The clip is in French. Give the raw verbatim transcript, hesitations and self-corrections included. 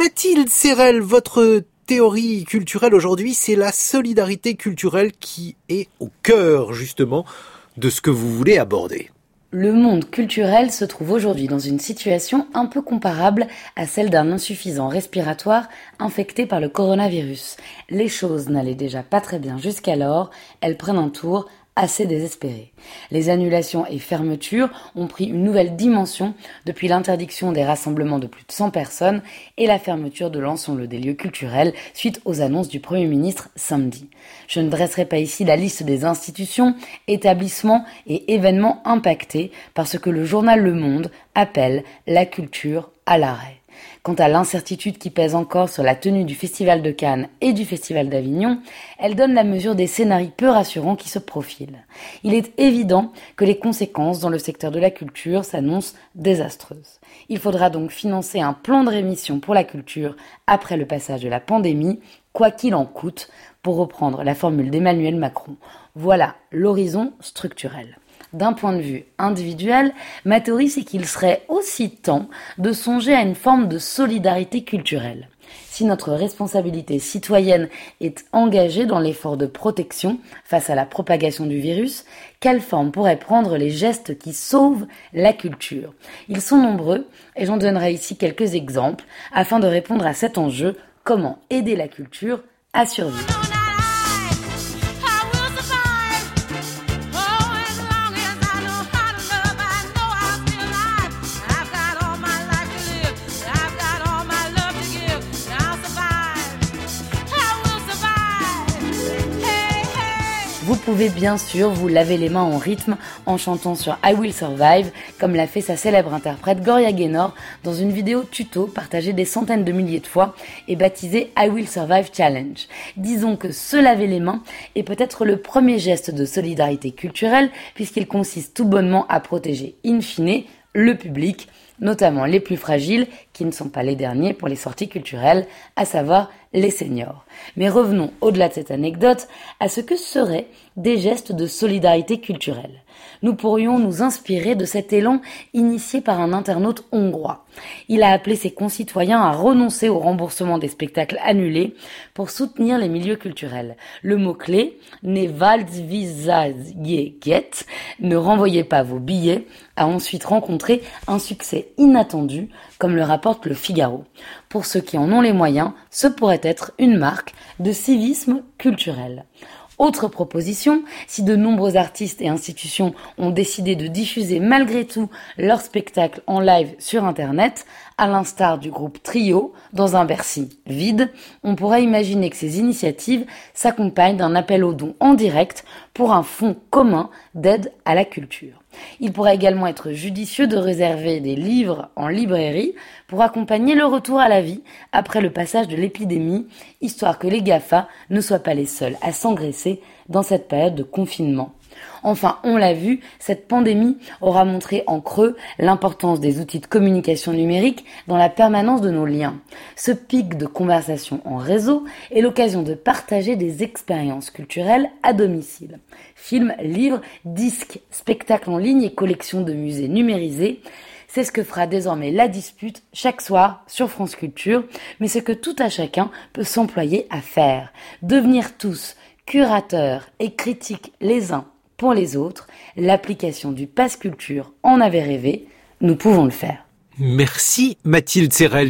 Mathilde Serrel, votre théorie culturelle aujourd'hui, c'est la solidarité culturelle qui est au cœur, justement, de ce que vous voulez aborder. Le monde culturel se trouve aujourd'hui dans une situation un peu comparable à celle d'un insuffisant respiratoire infecté par le coronavirus. Les choses n'allaient déjà pas très bien jusqu'alors, elles prennent un tour assez désespéré. Les annulations et fermetures ont pris une nouvelle dimension depuis l'interdiction des rassemblements de plus de cent personnes et la fermeture de l'ensemble des lieux culturels suite aux annonces du Premier ministre samedi. Je ne dresserai pas ici la liste des institutions, établissements et événements impactés par ce que le journal Le Monde appelle la culture à l'arrêt. Quant à l'incertitude qui pèse encore sur la tenue du Festival de Cannes et du Festival d'Avignon, elle donne la mesure des scénarios peu rassurants qui se profilent. Il est évident que les conséquences dans le secteur de la culture s'annoncent désastreuses. Il faudra donc financer un plan de rémission pour la culture après le passage de la pandémie, quoi qu'il en coûte, pour reprendre la formule d'Emmanuel Macron. Voilà l'horizon structurel. D'un point de vue individuel, ma théorie c'est qu'il serait aussi temps de songer à une forme de solidarité culturelle. Si notre responsabilité citoyenne est engagée dans l'effort de protection face à la propagation du virus, quelle forme pourraient prendre les gestes qui sauvent la culture ? Ils sont nombreux et j'en donnerai ici quelques exemples afin de répondre à cet enjeu, comment aider la culture à survivre. Vous pouvez bien sûr vous laver les mains en rythme en chantant sur I Will Survive, comme l'a fait sa célèbre interprète Gloria Gaynor dans une vidéo tuto partagée des centaines de milliers de fois et baptisée I Will Survive Challenge. Disons que se laver les mains est peut-être le premier geste de solidarité culturelle puisqu'il consiste tout bonnement à protéger in fine le public, notamment les plus fragiles, qui ne sont pas les derniers pour les sorties culturelles, à savoir les seniors. Mais revenons au-delà de cette anecdote à ce que seraient des gestes de solidarité culturelle. Nous pourrions nous inspirer de cet élan initié par un internaute hongrois. Il a appelé ses concitoyens à renoncer au remboursement des spectacles annulés pour soutenir les milieux culturels. Le mot-clé, ne valdvisajeget, ne renvoyez pas vos billets, a ensuite rencontré un succès inattendu, comme le rapporte le Figaro. Pour ceux qui en ont les moyens, ce pourrait être une marque de civisme culturel. Autre proposition, si de nombreux artistes et institutions ont décidé de diffuser malgré tout leurs spectacles en live sur Internet, à l'instar du groupe Trio, dans un Bercy vide, on pourrait imaginer que ces initiatives s'accompagnent d'un appel aux dons en direct pour un fonds commun d'aide à la culture. Il pourrait également être judicieux de réserver des livres en librairie pour accompagner le retour à la vie après le passage de l'épidémie, histoire que les GAFA ne soient pas les seuls à s'engraisser dans cette période de confinement. Enfin, on l'a vu, cette pandémie aura montré en creux l'importance des outils de communication numérique dans la permanence de nos liens. Ce pic de conversation en réseau est l'occasion de partager des expériences culturelles à domicile. Films, livres, disques, spectacles en ligne et collections de musées numérisés. C'est ce que fera désormais La Dispute chaque soir sur France Culture, mais ce que tout à chacun peut s'employer à faire. Devenir tous curateurs et critiques les uns pour les autres, l'application du Pass Culture en avait rêvé, nous pouvons le faire. Merci Mathilde Serrel.